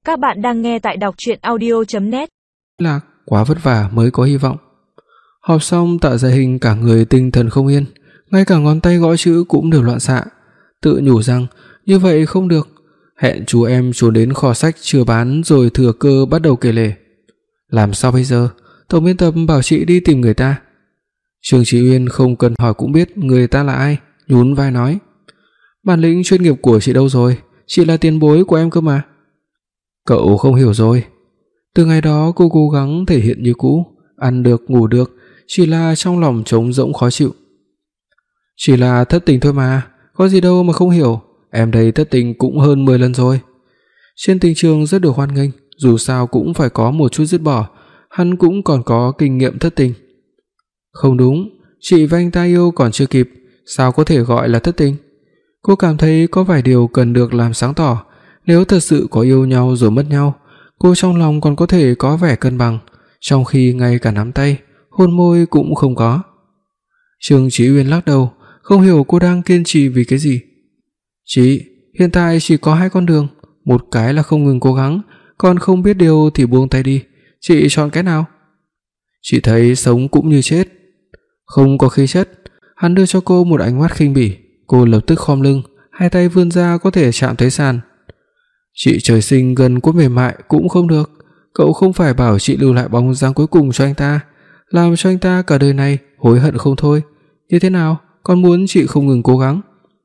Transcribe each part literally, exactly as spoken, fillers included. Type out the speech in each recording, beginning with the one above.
Các bạn đang nghe tại đọc truyện audio chấm net. Lạc, quá vất vả mới có hy vọng. Họp xong, Tạ Gia Hình cả người tinh thần không yên, ngay cả ngón tay gõ chữ cũng đều loạn xạ, tự nhủ rằng như vậy không được, hẹn chú em trốn đến kho sách chưa bán rồi thừa cơ bắt đầu kể lể. Làm sao bây giờ? Tổng biên tập bảo chị đi tìm người ta. Trương Chí Uyên không cần hỏi cũng biết người ta là ai, nhún vai nói: "Bản lĩnh chuyên nghiệp của chị đâu rồi? Chị là tiền bối của em cơ mà." Cậu không hiểu rồi. Từ ngày đó cô cố gắng thể hiện như cũ, ăn được ngủ được, chỉ là trong lòng trống rỗng khó chịu. Chỉ là thất tình thôi mà, có gì đâu mà không hiểu, em đây thất tình cũng hơn mười lần rồi. Trên tình trường rất được hoan nghênh, dù sao cũng phải có một chút dứt bỏ, hắn cũng còn có kinh nghiệm thất tình. Không đúng, chị và anh ta yêu còn chưa kịp, sao có thể gọi là thất tình? Cô cảm thấy có vài điều cần được làm sáng tỏ, nếu thật sự có yêu nhau rồi mất nhau, cô trong lòng còn có thể có vẻ cân bằng, trong khi ngay cả nắm tay, hôn môi cũng không có. Trương Chí Uyên lắc đầu, không hiểu cô đang kiên trì vì cái gì. "Chị, hiện tại chỉ có hai con đường, một cái là không ngừng cố gắng, còn không biết điều thì buông tay đi, chị chọn cái nào?" "Chị thấy sống cũng như chết." Không có khí chất, hắn đưa cho cô một ánh mắt khinh bỉ, cô lập tức khom lưng, hai tay vươn ra có thể chạm tới sàn. "Chị trời sinh gần cốt mềm mại cũng không được, cậu không phải bảo chị lưu lại bóng dáng cuối cùng cho anh ta, làm cho anh ta cả đời này hối hận không thôi, như thế nào, còn muốn chị không ngừng cố gắng?"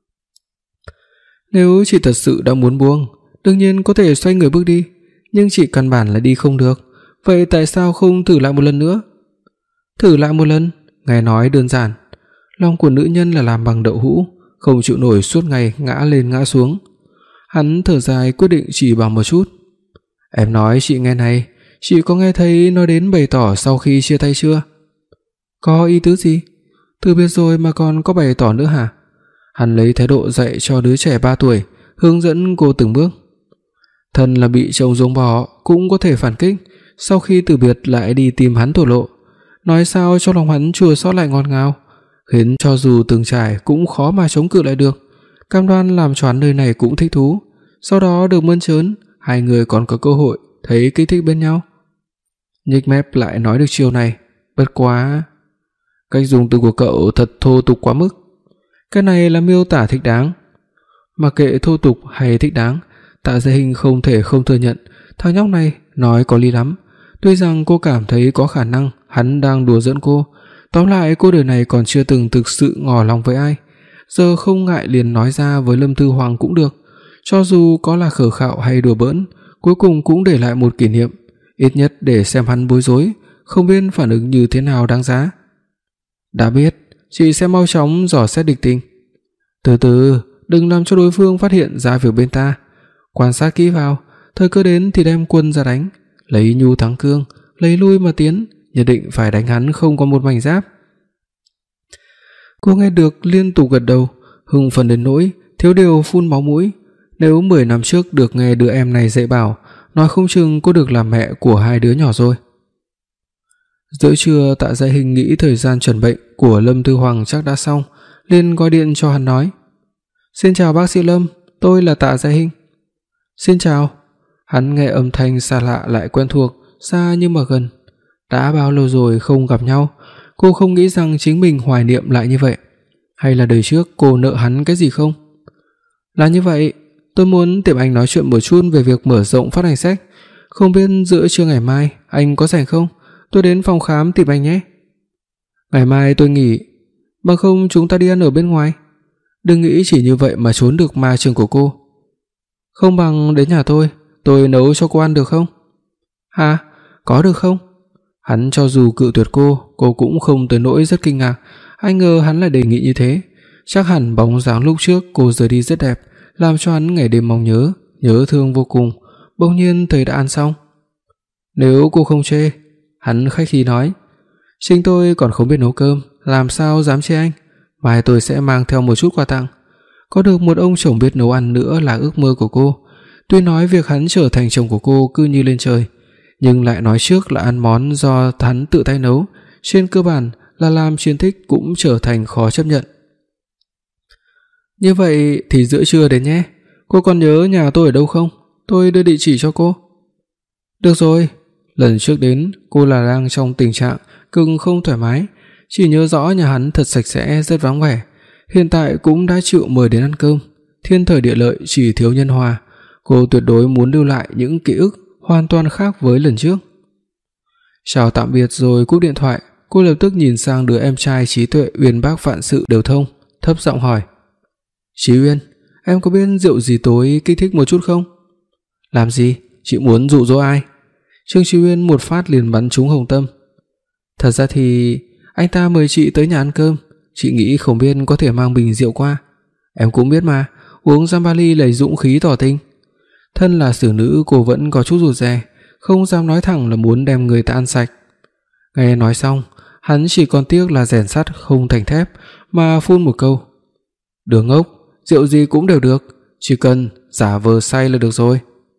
"Nếu chị thật sự đã muốn buông, đương nhiên có thể xoay người bước đi, nhưng chị căn bản là đi không được, vậy tại sao không thử lại một lần nữa?" "Thử lại một lần?" Nghe nói đơn giản, lòng của nữ nhân là làm bằng đậu hũ, không chịu nổi suốt ngày ngã lên ngã xuống. Hắn thở dài quyết định chỉ bằng một chút. "Em nói chị nghe này, chị có nghe thấy nói đến bày tỏ sau khi chia tay chưa?" "Có ý tứ gì? Từ biệt rồi mà còn có bày tỏ nữa hả?" Hắn lấy thái độ dạy cho đứa trẻ ba tuổi, hướng dẫn cô từng bước. Thân là bị chồng ruồng bỏ cũng có thể phản kích, sau khi từ biệt lại đi tìm hắn thổ lộ, nói sao cho lòng hắn chua xót lại ngọt ngào, khiến cho dù từng trải cũng khó mà chống cự lại được. Cam đoan làm cho hắn nơi này cũng thích thú, sau đó được mơn trớn, hai người còn có cơ hội thấy kích thích bên nhau. Nhếch mép lại nói được chiều này, bất quá cách dùng từ của cậu thật thô tục quá mức. Cái này là miêu tả thích đáng. Mặc kệ thô tục hay thích đáng, Tạ Gia Hình không thể không thừa nhận, thằng nhóc này nói có lý lắm. Tuy rằng cô cảm thấy có khả năng hắn đang đùa giỡn cô, tóm lại cô đời này còn chưa từng thực sự ngỏ lòng với ai, giờ không ngại liền nói ra với Lâm Thư Hoàng cũng được, cho dù có là khờ khạo hay đùa bỡn, cuối cùng cũng để lại một kỷ niệm, ít nhất để xem hắn bối rối, không biết phản ứng như thế nào đáng giá. "Đã biết, chị sẽ mau chóng dò xét địch tình. Từ từ, đừng làm cho đối phương phát hiện ra việc bên ta, quan sát kỹ vào, thời cơ đến thì đem quân ra đánh, lấy nhu thắng cương, lấy lui mà tiến, nhất định phải đánh hắn không có một mảnh giáp." Cô nghe được liên tục gật đầu, hưng phấn đến nỗi thiếu điều phun máu mũi. Nếu mười năm trước được nghe đứa em này dạy bảo, nói không chừng cô được làm mẹ của hai đứa nhỏ rồi. Giữa trưa, Tạ Gia Hình nghĩ thời gian chuẩn bệnh của Lâm Thư Hoàng chắc đã xong, liền gọi điện cho hắn nói: "Xin chào bác sĩ Lâm, tôi là Tạ Gia Hình." "Xin chào." Hắn nghe âm thanh xa lạ lại quen thuộc, xa nhưng mà gần. Đã bao lâu rồi không gặp nhau, cô không nghĩ rằng chính mình hoài niệm lại như vậy. Hay là đời trước cô nợ hắn cái gì không? "Là như vậy, tôi muốn tìm anh nói chuyện một chút về việc mở rộng phát hành sách, không biết giữa trưa ngày mai anh có rảnh không? Tôi đến phòng khám tìm anh nhé." "Ngày mai tôi nghỉ, bằng không chúng ta đi ăn ở bên ngoài." Đừng nghĩ chỉ như vậy mà trốn được ma trường của cô. "Không bằng đến nhà tôi, tôi nấu cho cô ăn được không?" "Hả? Có được không?" Hắn cho dù cự tuyệt cô, cô cũng không tới nỗi rất kinh ngạc, ai ngờ hắn lại đề nghị như thế. Chắc hẳn bóng dáng lúc trước cô rời đi rất đẹp, làm cho hắn ngày đêm mong nhớ, nhớ thương vô cùng. Bỗng nhiên thấy đã ăn xong. "Nếu cô không chê," hắn khách khí nói, "chính tôi còn không biết nấu cơm, làm sao dám chê anh. Mai tôi sẽ mang theo một chút quà tặng. Có được một ông chồng biết nấu ăn nữa là ước mơ của cô." Tuy nói việc hắn trở thành chồng của cô cứ như lên trời, nhưng lại nói trước là ăn món do hắn tự tay nấu, trên cơ bản là làm Chiến Thích cũng trở thành khó chấp nhận. "Như vậy thì giữa trưa đến nhé, cô còn nhớ nhà tôi ở đâu không? Tôi đưa địa chỉ cho cô." Được rồi, lần trước đến cô là đang trong tình trạng cực không thoải mái, chỉ nhớ rõ nhà hắn thật sạch sẽ rất vắng vẻ, hiện tại cũng đã chịu mời đến ăn cơm, thiên thời địa lợi chỉ thiếu nhân hòa, cô tuyệt đối muốn lưu lại những ký ức hoàn toàn khác với lần trước. Chào tạm biệt rồi cúp điện thoại, cô lập tức nhìn sang đứa em trai trí tuệ uyên bác vạn sự đều thông, thấp giọng hỏi: "Chí Uyên, em có biết rượu gì tối kích thích một chút không?" "Làm gì? Chị muốn dụ dỗ ai?" Trương Chí Uyên một phát liền bắn trúng hồng tâm. "Thật ra thì anh ta mời chị tới nhà ăn cơm, chị nghĩ không biết có thể mang bình rượu qua. Em cũng biết mà, uống Zambali lấy dũng khí tỏ tình." Thân là xử nữ, cô vẫn có chút rụt rè, không dám nói thẳng là muốn đem người ta ăn sạch. Nghe nói xong, hắn chỉ còn tiếc là rèn sắt không thành thép mà phun một câu: "Đứa ngốc, rượu gì cũng đều được, chỉ cần giả vờ say là được rồi."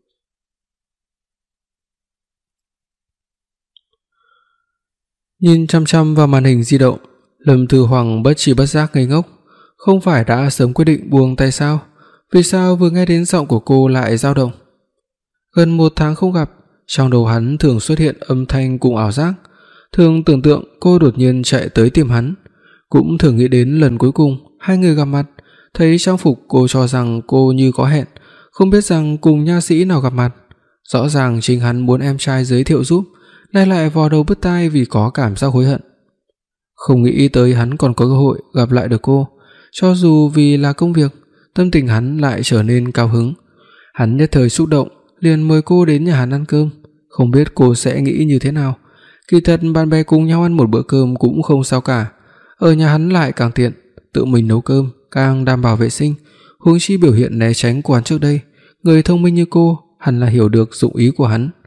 Nhìn chăm chăm vào màn hình di động, Lâm Thư Hoàng bất tri bất giác ngây ngốc, không phải đã sớm quyết định buông tay sao? Vì sao vừa nghe đến giọng của cô lại dao động? Gần một tháng không gặp, trong đầu hắn thường xuất hiện âm thanh cùng ảo giác, thường tưởng tượng cô đột nhiên chạy tới tìm hắn, cũng thường nghĩ đến lần cuối cùng hai người gặp mặt, thấy trang phục cô cho rằng cô như có hẹn, không biết rằng cùng nha sĩ nào gặp mặt. Rõ ràng chính hắn muốn em trai giới thiệu giúp, nay lại vò đầu bứt tai vì có cảm giác hối hận. Không nghĩ tới hắn còn có cơ hội gặp lại được cô, cho dù vì là công việc, tâm tình hắn lại trở nên cao hứng. Hắn nhất thời xúc động, liền mời cô đến nhà hắn ăn cơm, không biết cô sẽ nghĩ như thế nào. Kỳ thật bạn bè cùng nhau ăn một bữa cơm cũng không sao cả, ở nhà hắn lại càng tiện, tự mình nấu cơm càng đảm bảo vệ sinh, huống chi biểu hiện né tránh của hắn trước đây, người thông minh như cô hẳn là hiểu được dụng ý của hắn.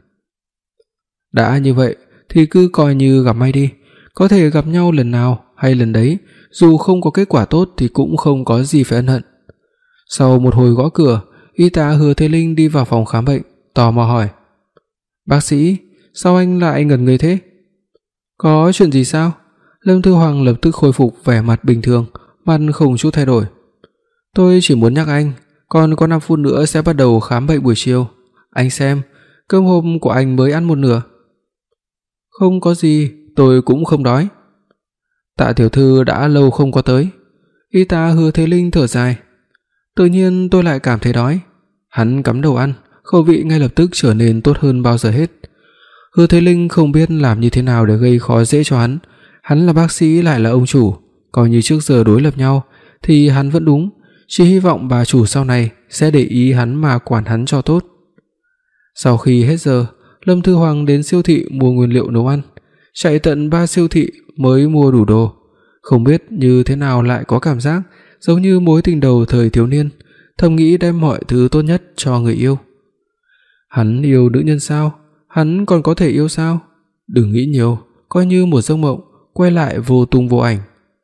Đã như vậy thì cứ coi như gặp may đi, có thể gặp nhau lần nào hay lần đấy, dù không có kết quả tốt thì cũng không có gì phải ân hận. Sau một hồi gõ cửa, y tá Hứa Thế Linh đi vào phòng khám bệnh, tò mò hỏi: "Bác sĩ, sao anh lại ngẩn người thế?" "Có chuyện gì sao?" Lâm Thư Hoàng lập tức khôi phục vẻ mặt bình thường, mặt không chút thay đổi. "Tôi chỉ muốn nhắc anh, còn có năm phút nữa sẽ bắt đầu khám bệnh buổi chiều. Anh xem, cơm hôm của anh mới ăn một nửa." "Không có gì, tôi cũng không đói." "Tạ tiểu thư đã lâu không có tới." Y tá Hứa Thế Linh thở dài: "Tự nhiên tôi lại cảm thấy đói." Hắn cắm đầu ăn, khẩu vị ngay lập tức trở nên tốt hơn bao giờ hết. Hứa Thế Linh không biết làm như thế nào để gây khó dễ cho hắn, hắn là bác sĩ lại là ông chủ, coi như trước giờ đối lập nhau thì hắn vẫn đúng, chỉ hy vọng bà chủ sau này sẽ để ý hắn mà quản hắn cho tốt. Sau khi hết giờ, Lâm Thư Hoàng đến siêu thị mua nguyên liệu nấu ăn, chạy tận ba siêu thị mới mua đủ đồ, không biết như thế nào lại có cảm giác giống như mối tình đầu thời thiếu niên, thầm nghĩ đem mọi thứ tốt nhất cho người yêu. Hắn yêu nữ nhân sao? Hắn còn có thể yêu sao? Đừng nghĩ nhiều, coi như một giấc mộng, quay lại vô tung vô ảnh.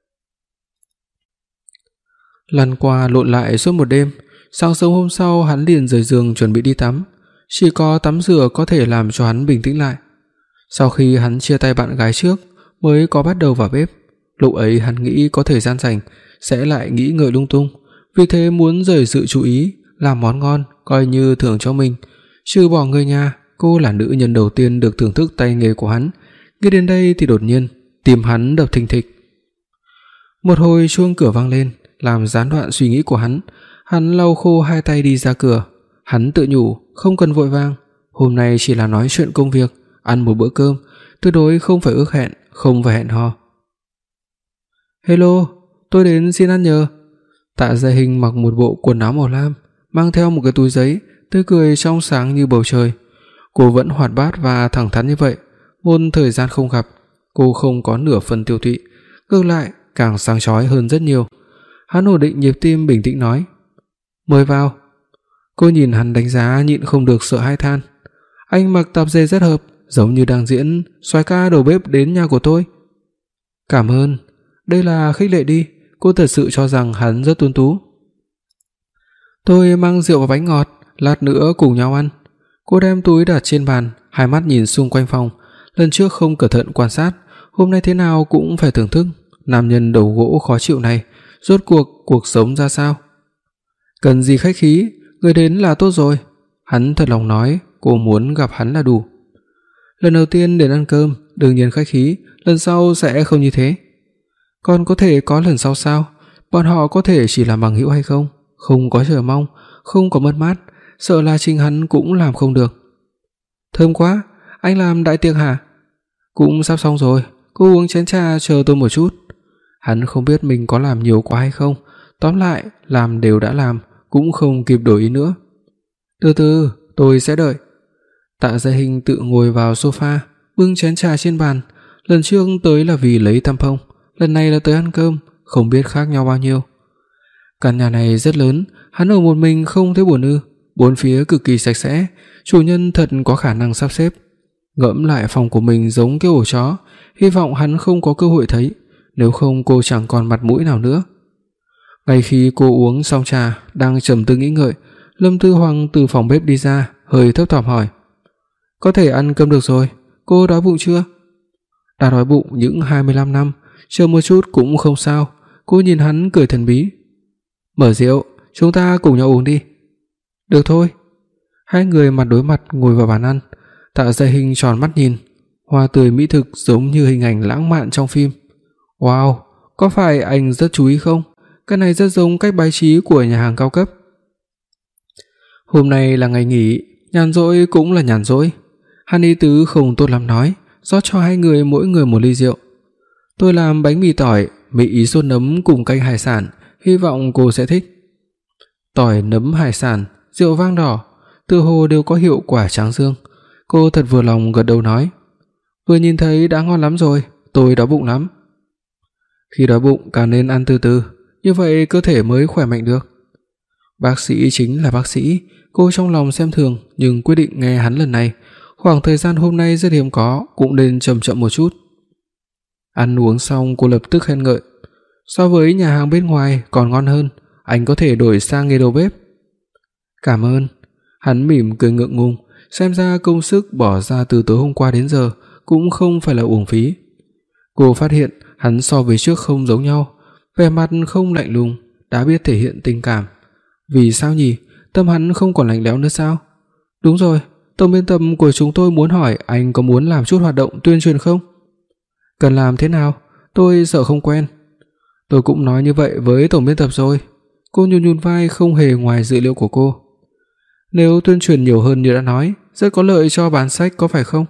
Lăn qua lộn lại suốt một đêm, sáng sớm hôm sau hắn liền rời giường chuẩn bị đi tắm, chỉ có tắm rửa có thể làm cho hắn bình tĩnh lại. Sau khi hắn chia tay bạn gái trước, mới có bắt đầu vào bếp. Lúc ấy hắn nghĩ có thời gian rảnh sẽ lại nghĩ ngợi lung tung, vì thế muốn rời sự chú ý, làm món ngon coi như thưởng cho mình. Trừ bỏ người nhà, cô là nữ nhân đầu tiên được thưởng thức tay nghề của hắn. Nghĩ đến đây thì đột nhiên tim hắn đập thình thịch. Một hồi chuông cửa vang lên, làm gián đoạn suy nghĩ của hắn. Hắn lau khô hai tay đi ra cửa. Hắn tự nhủ không cần vội vàng, hôm nay chỉ là nói chuyện công việc, ăn một bữa cơm, tuyệt đối không phải ước hẹn, không phải hẹn hò. "Hello, tôi đến xin ăn nhờ." Tạ Gia Hình mặc một bộ quần áo màu lam, mang theo một cái túi giấy, tươi cười trong sáng như bầu trời. Cô vẫn hoạt bát và thẳng thắn như vậy, một thời gian không gặp, cô không có nửa phần tiêu tụy, ngược lại càng sáng chói hơn rất nhiều. Hắn ổn định nhịp tim, bình tĩnh nói: "Mời vào." Cô nhìn hắn đánh giá, nhịn không được sợ hãi than: "Anh mặc tạp dề rất hợp, giống như đang diễn soái ca đầu bếp đến nhà của tôi." "Cảm ơn, đây là khích lệ đi." Cô thật sự cho rằng hắn rất tuấn tú. "Tôi mang rượu và bánh ngọt, lát nữa cùng nhau ăn." Cô đem túi đặt trên bàn, hai mắt nhìn xung quanh phòng, lần trước không cẩn thận quan sát, hôm nay thế nào cũng phải thưởng thức nam nhân đầu gỗ khó chịu này, rốt cuộc cuộc sống ra sao. "Cần gì khách khí, người đến là tốt rồi." Hắn thật lòng nói, cô muốn gặp hắn là đủ. Lần đầu tiên đến ăn cơm, đương nhiên khách khí, lần sau sẽ không như thế. Còn có thể có lần sau sao? Bọn họ có thể chỉ làm bằng hữu hay không? Không có chờ mong, không có mất mát, sợ là chính hắn cũng làm không được. Thơm quá, anh làm đại tiệc hả? Cũng sắp xong rồi, cô uống chén trà chờ tôi một chút. Hắn không biết mình có làm nhiều quá hay không, tóm lại làm đều đã làm, cũng không kịp đổi ý nữa. Từ từ, tôi sẽ đợi. Tạ Gia Hinh tự ngồi vào sofa, bưng chén trà trên bàn, lần trước tới là vì lấy tampon, lần này là tới ăn cơm, không biết khác nhau bao nhiêu. Căn nhà này rất lớn, hắn ở một mình không thấy buồn ư? Bốn phía cực kỳ sạch sẽ, chủ nhân thật có khả năng sắp xếp. Ngẫm lại phòng của mình giống cái ổ chó, hy vọng hắn không có cơ hội thấy, nếu không cô chẳng còn mặt mũi nào nữa. Ngay khi cô uống xong trà, đang trầm tư nghĩ ngợi, Lâm Tư Hoàng từ phòng bếp đi ra, hơi thấp thỏm hỏi: "Có thể ăn cơm được rồi, cô đói bụng chưa?" Đã đói bụng những hai mươi lăm năm, chờ một chút cũng không sao. Cô nhìn hắn cười thần bí: "Mở rượu, chúng ta cùng nhau uống đi." "Được thôi." Hai người mặt đối mặt ngồi vào bàn ăn. Tạ Gia Hinh tròn mắt nhìn, hoa tươi mỹ thực giống như hình ảnh lãng mạn trong phim. Wow, có phải anh rất chú ý không? Cái này rất giống cách bài trí của nhà hàng cao cấp. Hôm nay là ngày nghỉ, nhàn rỗi cũng là nhàn rỗi. Hắn ý tứ không tốt lắm nói, rót cho hai người mỗi người một ly rượu. Tôi làm bánh mì tỏi, mì ý sốt nấm cùng canh hải sản, hy vọng cô sẽ thích. Tỏi, nấm, hải sản, rượu vang đỏ, tựa hồ đều có hiệu quả tráng dương. Cô thật vừa lòng gật đầu nói: "Vừa nhìn thấy đã ngon lắm rồi, tôi đói bụng lắm." Khi đói bụng càng nên ăn từ từ, như vậy cơ thể mới khỏe mạnh được. Bác sĩ chính là bác sĩ, cô trong lòng xem thường nhưng quyết định nghe hắn lần này, khoảng thời gian hôm nay rất hiếm có, cũng nên chậm chậm một chút. Ăn uống xong cô lập tức khen ngợi: "So với nhà hàng bên ngoài còn ngon hơn, anh có thể đổi sang nghề đầu bếp." "Cảm ơn." Hắn mỉm cười ngượng ngùng, xem ra công sức bỏ ra từ tối hôm qua đến giờ cũng không phải là uổng phí. Cô phát hiện hắn so với trước không giống nhau, vẻ mặt không lạnh lùng, đã biết thể hiện tình cảm. Vì sao nhỉ? Tâm hắn không còn lạnh lẽo nữa sao? Đúng rồi, tổng biên tập của chúng tôi muốn hỏi anh có muốn làm chút hoạt động tuyên truyền không? Cần làm thế nào? Tôi sợ không quen. Tôi cũng nói như vậy với tổng biên tập rồi. Cô nhún nhún vai không hề ngoài dự liệu của cô. Nếu tuyên truyền nhiều hơn như đã nói, rất có lợi cho bán sách có phải không?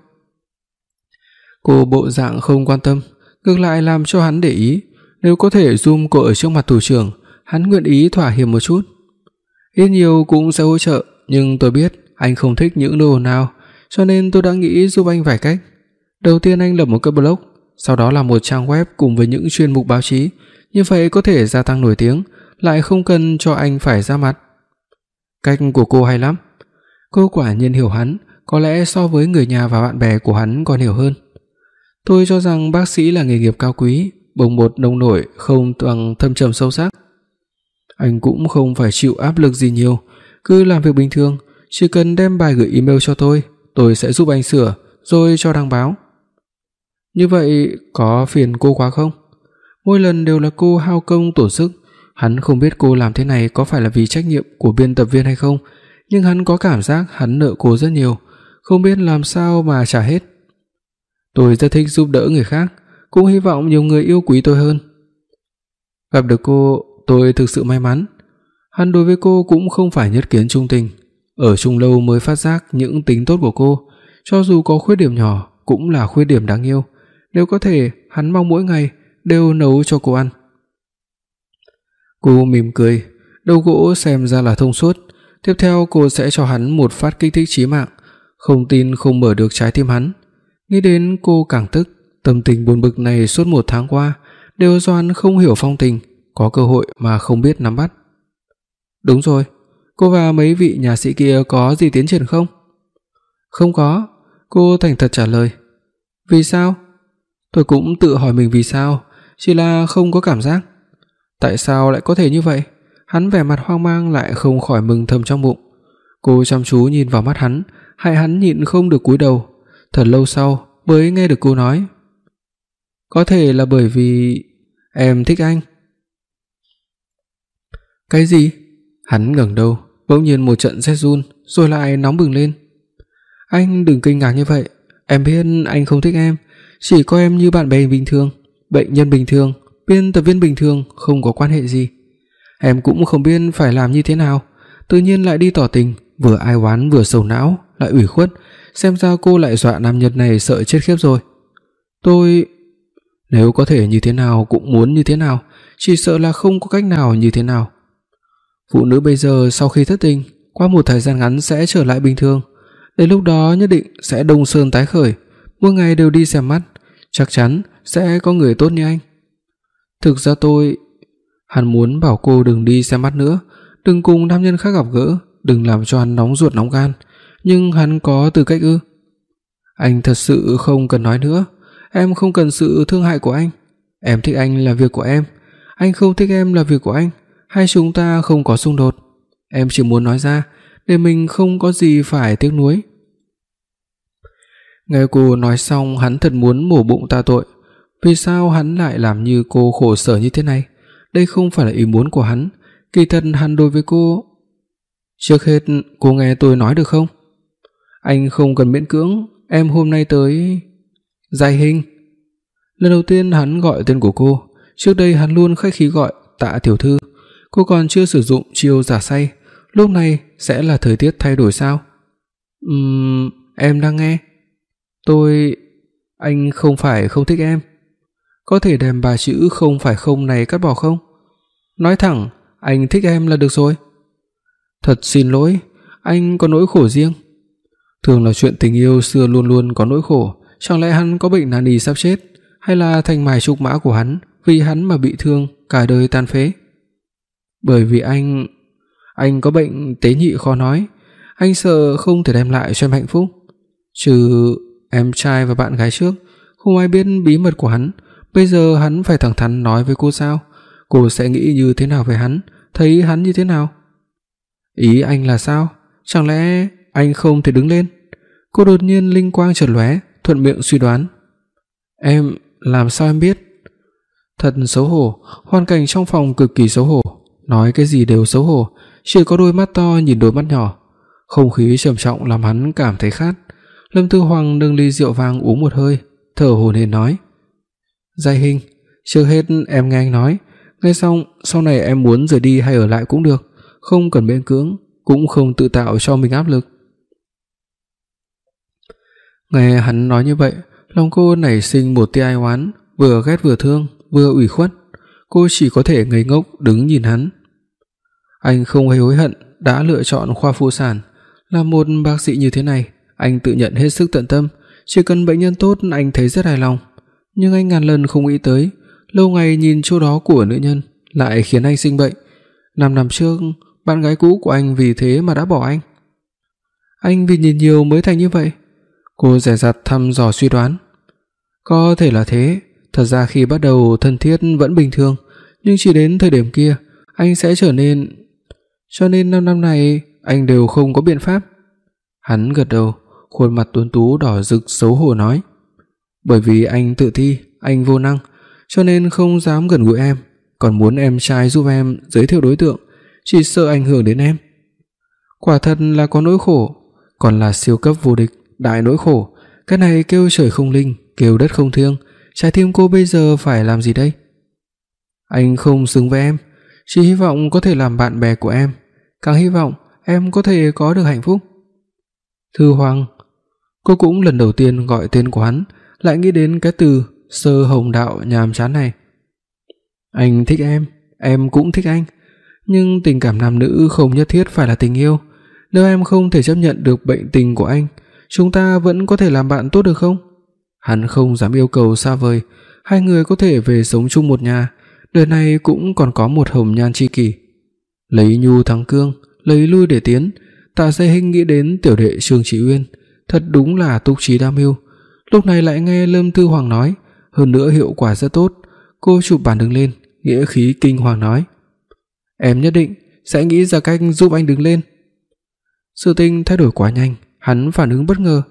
Cô bộ dạng không quan tâm, ngược lại làm cho hắn để ý, nếu có thể zoom cô ở trước mặt thủ trưởng, hắn nguyện ý thỏa hiệp một chút. Ít nhiều cũng sẽ hỗ trợ, nhưng tôi biết anh không thích những đồ nào, cho nên tôi đã nghĩ giúp anh vài cách. Đầu tiên anh lập một cái blog, sau đó là một trang web cùng với những chuyên mục báo chí, như vậy có thể gia tăng nổi tiếng, lại không cần cho anh phải ra mặt. Cách của cô hay lắm. Cô quả nhiên hiểu hắn, có lẽ so với người nhà và bạn bè của hắn còn hiểu hơn. Tôi cho rằng bác sĩ là nghề nghiệp cao quý, bồng bột nông nổi không bằng thâm trầm sâu sắc. Anh cũng không phải chịu áp lực gì nhiều, cứ làm việc bình thường, chỉ cần đem bài gửi email cho tôi, tôi sẽ giúp anh sửa rồi cho đăng báo. Như vậy có phiền cô quá không? Mỗi lần đều là cô hao công tổn sức, hắn không biết cô làm thế này có phải là vì trách nhiệm của biên tập viên hay không, nhưng hắn có cảm giác hắn nợ cô rất nhiều, không biết làm sao mà trả hết. Tôi rất thích giúp đỡ người khác, cũng hy vọng nhiều người yêu quý tôi hơn. Gặp được cô, tôi thực sự may mắn. Hắn đối với cô cũng không phải nhất kiến trung tình, ở chung lâu mới phát giác những tính tốt của cô, cho dù có khuyết điểm nhỏ cũng là khuyết điểm đáng yêu. Nếu có thể, hắn mong mỗi ngày đều nấu cho cô ăn. Cô mỉm cười, đầu gỗ xem ra là thông suốt, tiếp theo cô sẽ cho hắn một phát kích thích chí mạng, không tin không mở được trái tim hắn. Nghĩ đến cô càng tức, tâm tình buồn bực này suốt một tháng qua đều do hắn không hiểu phong tình, có cơ hội mà không biết nắm bắt. Đúng rồi, cô và mấy vị nhà sĩ kia có gì tiến triển không? Không có, cô thành thật trả lời. Vì sao? Tôi cũng tự hỏi mình vì sao, chỉ là không có cảm giác. Tại sao lại có thể như vậy? Hắn vẻ mặt hoang mang lại không khỏi mừng thầm trong bụng. Cô chăm chú nhìn vào mắt hắn, hại hắn nhịn không được cúi đầu. Thật lâu sau mới nghe được cô nói: "Có thể là bởi vì em thích anh." Cái gì? Hắn ngẩng đầu, bỗng nhiên một trận rét run, rồi lại nóng bừng lên. Anh đừng kinh ngạc như vậy, Em biết anh không thích em, chỉ coi em như bạn bè bình thường, bệnh nhân bình thường, biên tập viên bình thường, không có quan hệ gì. Em cũng không biết phải làm như thế nào, tự nhiên lại đi tỏ tình, vừa ai oán vừa sầu não, lại ủy khuất, xem ra cô lại dọa nam nhân này sợ chết khiếp rồi. Tôi nếu có thể như thế nào cũng muốn như thế nào, chỉ sợ là không có cách nào như thế nào. Phụ nữ bây giờ sau khi thất tình, qua một thời gian ngắn sẽ trở lại bình thường, đến lúc đó nhất định sẽ đông sơn tái khởi, mỗi ngày đều đi xem mắt, chắc chắn sẽ có người tốt như anh. Thực ra tôi Hắn muốn bảo cô đừng đi xem mắt nữa, đừng cùng nam nhân khác gặp gỡ, đừng làm cho hắn nóng ruột nóng gan, nhưng hắn có tư cách ư? Anh thật sự không cần nói nữa, em không cần sự thương hại của anh. Em thích anh là việc của em, anh không thích em là việc của anh, hai chúng ta không có xung đột. Em chỉ muốn nói ra để mình không có gì phải tiếc nuối. Nghe cô nói xong, hắn thật muốn mổ bụng tạ tội. Vì sao hắn lại làm như cô khổ sở như thế này? Đây không phải là ý muốn của hắn, kỳ thật hắn đối với cô. Trước hết, cô nghe tôi nói được không? Anh không cần miễn cưỡng, em hôm nay tới Giai Hinh. Lần đầu tiên hắn gọi tên của cô, trước đây hắn luôn khách khí gọi Tạ tiểu thư. Cô còn chưa sử dụng chiêu giả say, lúc này sẽ là thời tiết thay đổi sao? Ừm, em đang nghe. Tôi anh không phải không thích em. Có thể đem ba chữ không phải không này cắt bỏ không? Nói thẳng, anh thích em là được rồi. Thật xin lỗi, anh có nỗi khổ riêng. Thường là chuyện tình yêu xưa luôn luôn có nỗi khổ, chẳng lẽ hắn có bệnh nan y sắp chết, hay là thanh mai trúc mã của hắn vì hắn mà bị thương cả đời tan phế? Bởi vì anh anh có bệnh tế nhị khó nói, anh sợ không thể đem lại cho em hạnh phúc. Trừ em trai và bạn gái trước, không ai biết bí mật của hắn. Bây giờ hắn phải thẳng thắn nói với cô sao? Cô sẽ nghĩ như thế nào về hắn, thấy hắn như thế nào? Ý anh là sao? Chẳng lẽ anh không thể đứng lên? Cô đột nhiên linh quang chợt lóe, thuận miệng suy đoán. Em, làm sao em biết? Thật xấu hổ, hoàn cảnh trong phòng cực kỳ xấu hổ, nói cái gì đều xấu hổ, chỉ có đôi mắt to nhìn đôi mắt nhỏ. Không khí trầm trọng làm hắn cảm thấy khát. Lâm Tư Hoàng nâng ly rượu vang uống một hơi, thở hổn hển nói: Giai Hinh, trước hết em nghe anh nói, nghe xong sau này em muốn rời đi hay ở lại cũng được, không cần miễn cưỡng, cũng không tự tạo cho mình áp lực. Nghe hắn nói như vậy, lòng cô nảy sinh một tia ai oán, vừa ghét vừa thương, vừa ủy khuất. Cô chỉ có thể ngây ngốc đứng nhìn hắn. Anh không hề hối hận đã lựa chọn khoa phụ sản. Là một bác sĩ như thế này, anh tự nhận hết sức tận tâm, chỉ cần bệnh nhân tốt anh thấy rất hài lòng. Nhưng anh ngàn lần không nghĩ tới, lâu ngày nhìn chỗ đó của nữ nhân lại khiến anh sinh bệnh. Năm năm trước, bạn gái cũ của anh vì thế mà đã bỏ anh. Anh vì nhìn nhiều mới thành như vậy. Cô dè dặt thăm dò suy đoán. Có thể là thế, thật ra khi bắt đầu thân thiết vẫn bình thường, nhưng chỉ đến thời điểm kia, anh sẽ trở nên... Cho nên năm năm này anh đều không có biện pháp. Hắn gật đầu, khuôn mặt tuấn tú đỏ rực xấu hổ nói: Bởi vì anh tự ti, anh vô năng, cho nên không dám gần gũi em, còn muốn em trai giúp em giới thiệu đối tượng, chỉ sợ ảnh hưởng đến em. Quả thật là có nỗi khổ, còn là siêu cấp vô địch, đại nỗi khổ. Cái này kêu trời không linh, kêu đất không thiêng, trái tim cô bây giờ phải làm gì đây? Anh không xứng với em, chỉ hy vọng có thể làm bạn bè của em, càng hy vọng em có thể có được hạnh phúc. Thư Hoàng. Cô cũng lần đầu tiên gọi tên của hắn, lại nghĩ đến cái từ sơ hồng đạo nhàm chán này. Anh thích em, em cũng thích anh, nhưng tình cảm nam nữ không nhất thiết phải là tình yêu. Nếu em không thể chấp nhận được bệnh tình của anh, chúng ta vẫn có thể làm bạn tốt được không? Hắn không dám yêu cầu xa vời, hai người có thể về sống chung một nhà, đời này cũng còn có một hồng nhan tri kỷ. Lấy nhu thắng cương, lấy lui để tiến. Tạ Giai Hinh nghĩ đến tiểu đệ Trương Chỉ Uyên, thật đúng là túc trí đa mưu. Lúc này lại nghe Lâm Tư Hoàng nói, hơn nữa hiệu quả rất tốt. Cô chụp bàn đứng lên, nghĩa khí kinh hoàng nói: Em nhất định sẽ nghĩ ra cách giúp anh đứng lên. Sự tình thay đổi quá nhanh, hắn phản ứng bất ngờ.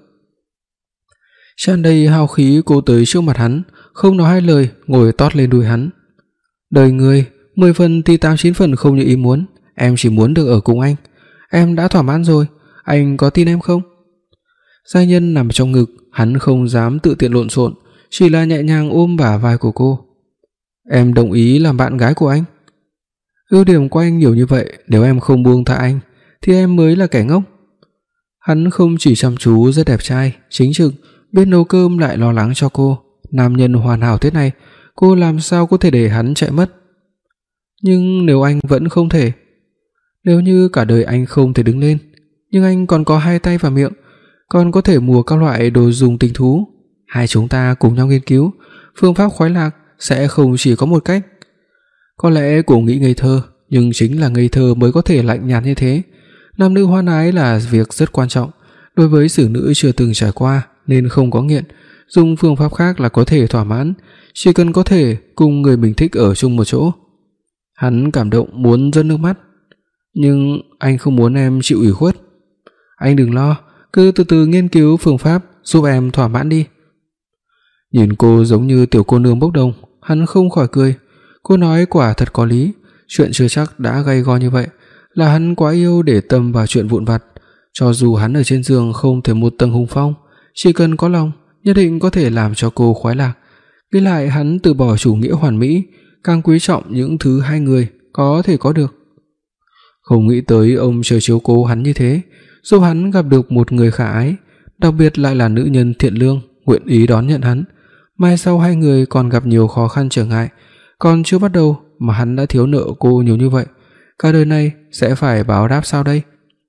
Tràn đầy hào khí cô tới trước mặt hắn, không nói hai lời ngồi tót lên đùi hắn. Đời người, mười phần thì tám chín phần không như ý muốn, em chỉ muốn được ở cùng anh. Em đã thỏa mãn rồi, anh có tin em không? Giai Nhân nằm trong ngực, hắn không dám tự tiện lộn xộn, chỉ là nhẹ nhàng ôm bả vai của cô. Em đồng ý làm bạn gái của anh. Ưu điểm của anh nhiều như vậy, nếu em không buông tha anh thì em mới là kẻ ngốc. Hắn không chỉ chăm chú rất đẹp trai, chính trực, biết nấu cơm lại lo lắng cho cô, nam nhân hoàn hảo thế này, cô làm sao có thể để hắn chạy mất. Nhưng nếu anh vẫn không thể, nếu như cả đời anh không thể đứng lên, nhưng anh còn có hai tay và miệng, còn có thể mua các loại đồ dùng tình thú, hai chúng ta cùng nhau nghiên cứu, phương pháp khoái lạc sẽ không chỉ có một cách. Có lẽ cô nghĩ ngây thơ, nhưng chính là ngây thơ mới có thể lạnh nhạt như thế. Nam nữ hoan ái là việc rất quan trọng, đối với xử nữ chưa từng trải qua nên không có nghiện, dùng phương pháp khác là có thể thỏa mãn, chỉ cần có thể cùng người mình thích ở chung một chỗ. Hắn cảm động muốn rơi nước mắt. Nhưng anh không muốn em chịu ủy khuất. Anh đừng lo, cứ từ từ nghiên cứu phương pháp giúp em thỏa mãn đi. Nhìn cô giống như tiểu cô nương bốc đồng, hắn không khỏi cười. Cô nói quả thật có lý, chuyện chưa chắc đã gay go như vậy, là hắn quá yêu để tâm vào chuyện vụn vặt. Cho dù hắn ở trên giường không thể một tầng hùng phong, chỉ cần có lòng, nhất định có thể làm cho cô khoái lạc. Nghĩ lại hắn từ bỏ chủ nghĩa hoàn mỹ, càng quý trọng những thứ hai người có thể có được. Không nghĩ tới ông trời chiếu cố hắn như thế, giúp hắn gặp được một người khả ái, đặc biệt lại là nữ nhân thiện lương, nguyện ý đón nhận hắn. Mai sau hai người còn gặp nhiều khó khăn trở ngại, còn chưa bắt đầu mà hắn đã thiếu nợ cô nhiều như vậy, cả đời này sẽ phải báo đáp sao đây?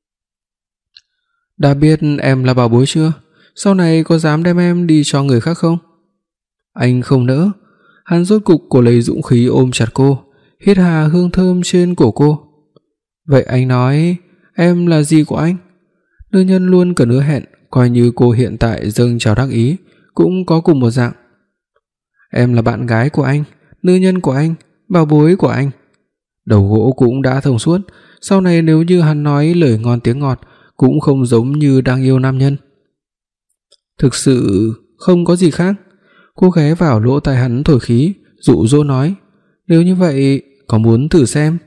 Đã biết em là bảo bối chưa? Sau này có dám đem em đi cho người khác không? Anh không nỡ. Hắn rốt cục cô lấy dũng khí ôm chặt cô, hít hà hương thơm trên cổ cô. Vậy anh nói, em là gì của anh? Nữ nhân luôn cần hứa hẹn, coi như cô hiện tại dâng trào đắc ý cũng có cùng một dạng. Em là bạn gái của anh, nữ nhân của anh, bảo bối của anh. Đầu gỗ cũng đã thông suốt, sau này nếu như hắn nói lời ngon tiếng ngọt cũng không giống như đang yêu nam nhân. Thực sự không có gì khác. Cô ghé vào lỗ tai hắn thổi khí, dụ dỗ nói, nếu như vậy có muốn thử xem?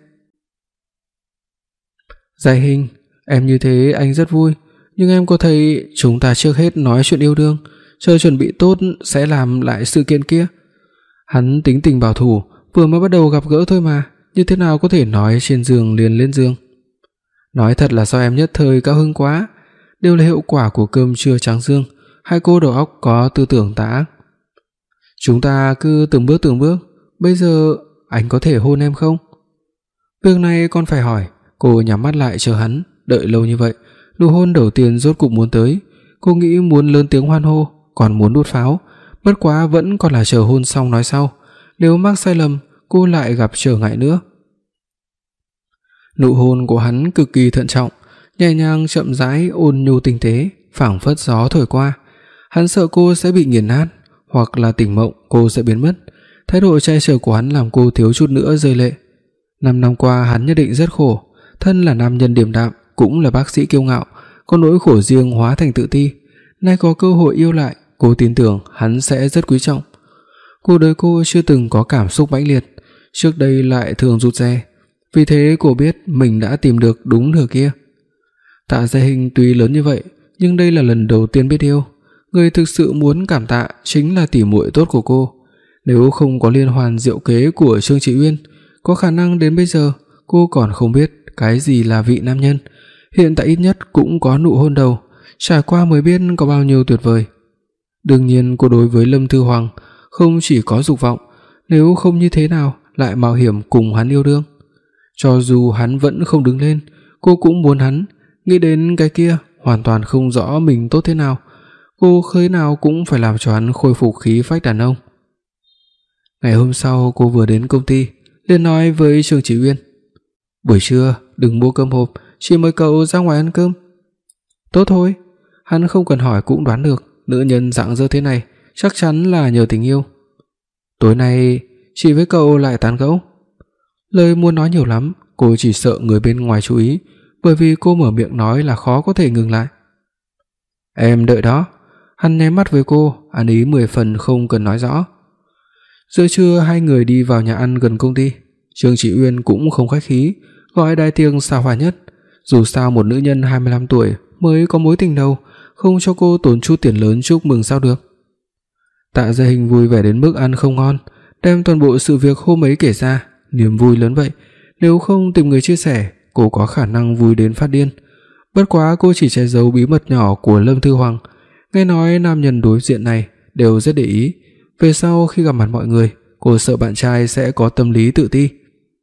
Giai Hình, em như thế anh rất vui, nhưng em có thấy chúng ta trước hết nói chuyện yêu đương, chờ chuẩn bị tốt sẽ làm lại sự kiện kia. Hắn tính tình bảo thủ, vừa mới bắt đầu gặp gỡ thôi mà, như thế nào có thể nói trên giường liền lên giường. Nói thật là do em nhất thời cao hứng quá, đều là hiệu quả của cơm trưa tráng dương, hai cô đầu óc có tư tưởng tà ác. Chúng ta cứ từng bước từng bước, bây giờ anh có thể hôn em không? Việc này con phải hỏi. Cô nhắm mắt lại chờ hắn, đợi lâu như vậy, nụ hôn đầu tiên rốt cục muốn tới. Cô nghĩ muốn lớn tiếng hoan hô, còn muốn đốt pháo, bất quá vẫn còn là chờ hôn xong nói sau, nếu mắc sai lầm, cô lại gặp trở ngại nữa. Nụ hôn của hắn cực kỳ thận trọng, nhẹ nhàng chậm rãi, ôn nhu tinh tế, phảng phất gió thổi qua. Hắn sợ cô sẽ bị nghiền nát, hoặc là tỉnh mộng cô sẽ biến mất. Thái độ che chở của hắn làm cô thiếu chút nữa rơi lệ. Năm năm qua hắn nhất định rất khổ, thân là nam nhân điềm đạm, cũng là bác sĩ kiêu ngạo, có nỗi khổ riêng hóa thành tự ti. Nay có cơ hội yêu lại, cô tin tưởng hắn sẽ rất quý trọng. Cuộc đời cô chưa từng có cảm xúc mãnh liệt, trước đây lại thường rụt rè, vì thế cô biết mình đã tìm được đúng nửa kia. Tạ Giai Hình tuy lớn như vậy, nhưng đây là lần đầu tiên biết yêu. Người thực sự muốn cảm tạ chính là tỉ muội tốt của cô. Nếu không có liên hoàn diệu kế của Trương Trị Uyên, có khả năng đến bây giờ cô còn không biết cái gì là vị nam nhân. Hiện tại ít nhất cũng có nụ hôn đầu, trải qua mới biết có bao nhiêu tuyệt vời. Đương nhiên cô đối với Lâm Thư Hoàng không chỉ có dục vọng, nếu không như thế nào lại mạo hiểm cùng hắn yêu đương. Cho dù hắn vẫn không đứng lên, cô cũng muốn hắn. Nghĩ đến cái kia, hoàn toàn không rõ mình tốt thế nào, cô khơi nào cũng phải làm cho hắn khôi phục khí phách đàn ông. Ngày hôm sau cô vừa đến công ty, liền nói với Trương Chỉ Uyên, buổi trưa đừng mua cơm hộp, chỉ mời cậu ra ngoài ăn cơm. Tốt thôi. Hắn không cần hỏi cũng đoán được, nữ nhân dạng dơ thế này chắc chắn là nhờ tình yêu. Tối nay chị với cậu lại tán gẫu. Lời muốn nói nhiều lắm, cô chỉ sợ người bên ngoài chú ý, bởi vì cô mở miệng nói là khó có thể ngừng lại. Em đợi đó. Hắn ném mắt với cô, ăn ý mười phần không cần nói rõ. Giữa trưa hai người đi vào nhà ăn gần công ty. Trương Chỉ Uyên cũng không khách khí, gọi đài tiệc xa hoa nhất. Dù sao một nữ nhân hai mươi lăm tuổi mới có mối tình đầu, không cho cô tốn chút tiền lớn chúc mừng sao được. Tạ Gia Hình vui vẻ đến mức ăn không ngon, đem toàn bộ sự việc hôm ấy kể ra, niềm vui lớn vậy, nếu không tìm người chia sẻ, cô có khả năng vui đến phát điên. Bất quá cô chỉ che giấu bí mật nhỏ của Lâm Thư Hoàng, nghe nói nam nhân đối diện này đều rất để ý, về sau khi gặp mặt mọi người, cô sợ bạn trai sẽ có tâm lý tự ti.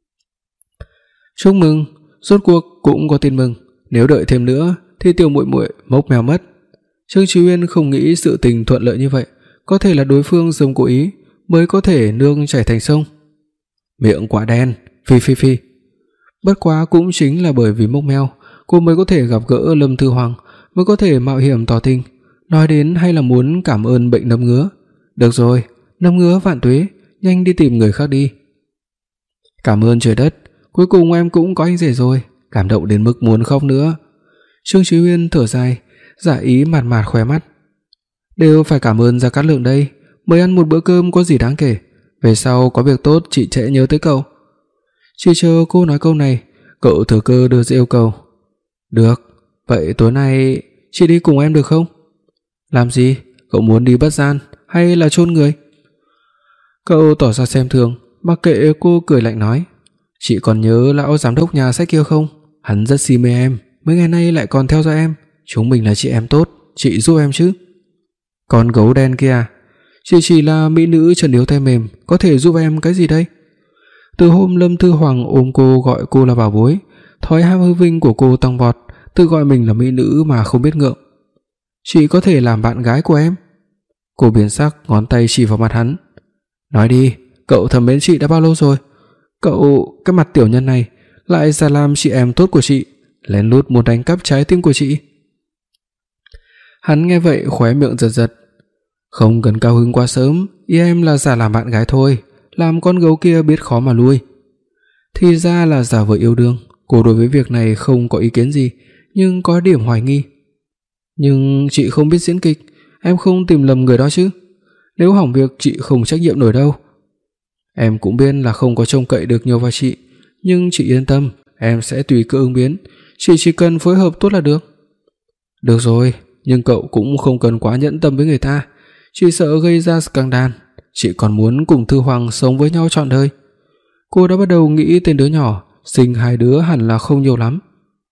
Chúc mừng, rốt cuộc cũng có tin mừng, nếu đợi thêm nữa thì tiểu muội muội mốc mèo mất. Trương Chí Uyên không nghĩ sự tình thuận lợi như vậy, có thể là đối phương dùng cố ý mới có thể nương chảy thành sông. Miệng quả đen, phi phi phi. Bất quá cũng chính là bởi vì mốc mèo, cô mới có thể gặp gỡ Lâm Thư Hoàng, mới có thể mạo hiểm tỏ tình. Nói đến hay là muốn cảm ơn bệnh nấm ngứa. Được rồi, nấm ngứa vạn tuế, nhanh đi tìm người khác đi. Cảm ơn trời đất, cuối cùng em cũng có anh rể rồi, cảm động đến mức muốn khóc nữa. Trương Chí Uyên thở dài, giả ý mạt mạt khóe mắt. Đều phải cảm ơn Gia Cát Lượng đây, mới ăn một bữa cơm có gì đáng kể, về sau có việc tốt chị sẽ nhớ tới cậu. Chỉ chờ cô nói câu này, cậu thừa cơ đưa ra yêu cầu. Được, vậy tối nay chị đi cùng em được không? Làm gì? Cậu muốn đi Bất Gian hay là chôn người? Cậu tỏ ra xem thường, mặc kệ cô cười lạnh nói. Chị còn nhớ lão giám đốc nhà sách kia không? Hắn rất si mê em, mấy ngày nay lại còn theo dõi em. Chúng mình là chị em tốt, chị giúp em chứ. Con gấu đen kia, chị chỉ là mỹ nữ chân yếu tay mềm, có thể giúp em cái gì đây? Từ hôm Lâm Thư Hoàng ôm cô gọi cô là bảo bối, thói ham hư vinh của cô tăng vọt, tự gọi mình là mỹ nữ mà không biết ngượng. Chị có thể làm bạn gái của em? Cô biến sắc, ngón tay chỉ vào mặt hắn. Nói đi, cậu thầm mến chị đã bao lâu rồi? Cậu, cái mặt tiểu nhân này, lại ra làm chị em tốt của chị, lén lút muốn đánh cắp trái tim của chị. Hắn nghe vậy khóe miệng giật giật. Không cần cao hứng quá sớm, ý em là giả làm bạn gái thôi, làm con gấu kia biết khó mà lui. Thì ra là giả vờ yêu đương. Cô đối với việc này không có ý kiến gì, nhưng có điểm hoài nghi. Nhưng chị không biết diễn kịch, em không tìm lầm người đó chứ? Nếu hỏng việc chị không trách nhiệm nổi đâu. Em cũng biết là không có trông cậy được nhiều vào chị, nhưng chị yên tâm, em sẽ tùy cơ ứng biến, chị chỉ cần phối hợp tốt là được. Được rồi, nhưng cậu cũng không cần quá nhẫn tâm với người ta, chị sợ gây ra scandal, chị còn muốn cùng Thư Hoàng sống với nhau trọn đời. Cô đã bắt đầu nghĩ tên đứa nhỏ, sinh hai đứa hẳn là không nhiều lắm.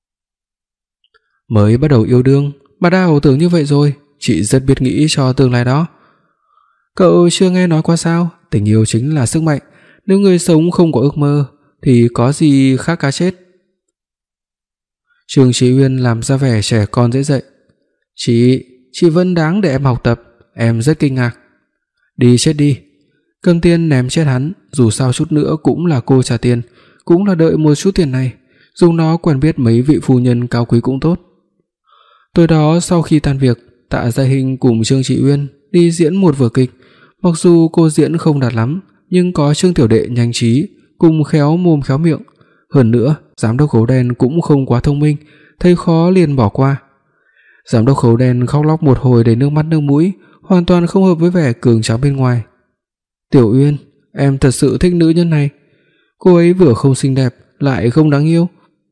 Mới bắt đầu yêu đương mà đã ảo tưởng như vậy rồi, chị rất biết nghĩ cho tương lai đó. Cậu chưa nghe nói qua sao, tình yêu chính là sức mạnh, nếu người sống không có ước mơ thì có gì khác cá chết. Trương Chí Uyên làm ra vẻ trẻ con dễ dạy. Chị, chị vẫn đáng để em học tập, em rất kinh ngạc. Đi chết đi. Cầm tiền ném chết hắn, dù sao chút nữa cũng là cô trả tiền, cũng là đợi một chút tiền này, dùng nó quen biết mấy vị phu nhân cao quý cũng tốt. Tối đó sau khi tan việc, Tạ Gia Hình cùng Trương Chí Uyên đi diễn một vở kịch, mặc dù cô diễn không đạt lắm, nhưng có Trương Tiểu Đệ nhanh trí cùng khéo mồm khéo miệng, hơn nữa giám đốc Gấu Đen cũng không quá thông minh, thấy khó liền bỏ qua. Giám đốc Gấu Đen khóc lóc một hồi đầy nước mắt nước mũi, hoàn toàn không hợp với vẻ cường tráng bên ngoài. Tiểu Uyên, em thật sự thích nữ nhân này. Cô ấy vừa không xinh đẹp lại không đáng yêu.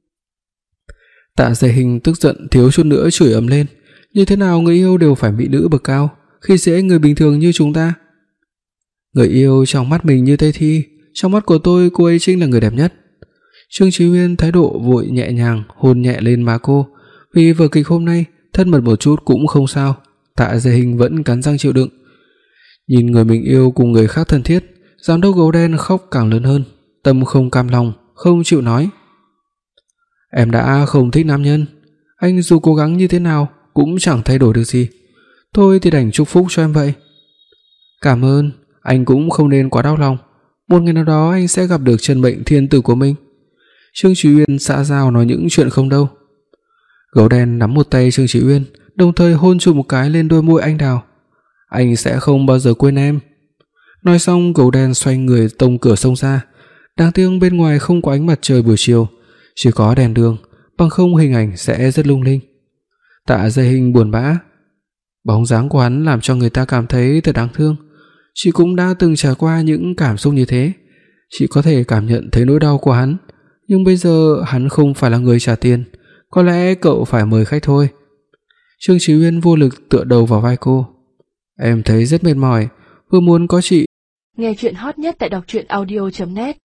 Tạ Gia Hình tức giận thiếu chút nữa chửi ầm lên, như thế nào người yêu đều phải mỹ nữ bậc cao, khi dễ người bình thường như chúng ta. Người yêu trong mắt mình như Tây Thi, trong mắt của tôi cô ấy chính là người đẹp nhất. Trương Chí Uyên thái độ vội nhẹ nhàng hôn nhẹ lên má cô, vì vở kịch hôm nay thân mật một chút cũng không sao. Tạ Gia Hình vẫn cắn răng chịu đựng. Nhìn người mình yêu cùng người khác thân thiết, giám đốc Gấu Đen khóc càng lớn hơn, tâm không cam lòng, không chịu nói. Em đã không thích nam nhân, anh dù cố gắng như thế nào cũng chẳng thay đổi được gì. Thôi thì đành chúc phúc cho em vậy. Cảm ơn, anh cũng không nên quá đau lòng. Một ngày nào đó anh sẽ gặp được chân mệnh thiên tử của mình. Trương Chí Uyên xã giao nói những chuyện không đâu. Gấu Đen nắm một tay Trương Chí Uyên, đồng thời hôn chụp một cái lên đôi môi anh đào. Anh sẽ không bao giờ quên em. Nói xong, Gấu Đen xoay người tông cửa xông ra. Đáng tiếc bên ngoài không có ánh mặt trời buổi chiều, chỉ có đèn đường, bằng không hình ảnh sẽ rất lung linh. Tạ Gia Hình buồn bã. Bóng dáng của hắn làm cho người ta cảm thấy thật đáng thương. Chị cũng đã từng trải qua những cảm xúc như thế, chị có thể cảm nhận thấy nỗi đau của hắn, nhưng bây giờ hắn không phải là người trả tiền, có lẽ cậu phải mời khách thôi. Trương Chí Uyên vô lực tựa đầu vào vai cô. Em thấy rất mệt mỏi, vừa muốn có chị. Nghe truyện hot nhất tại đọc truyện audio chấm net.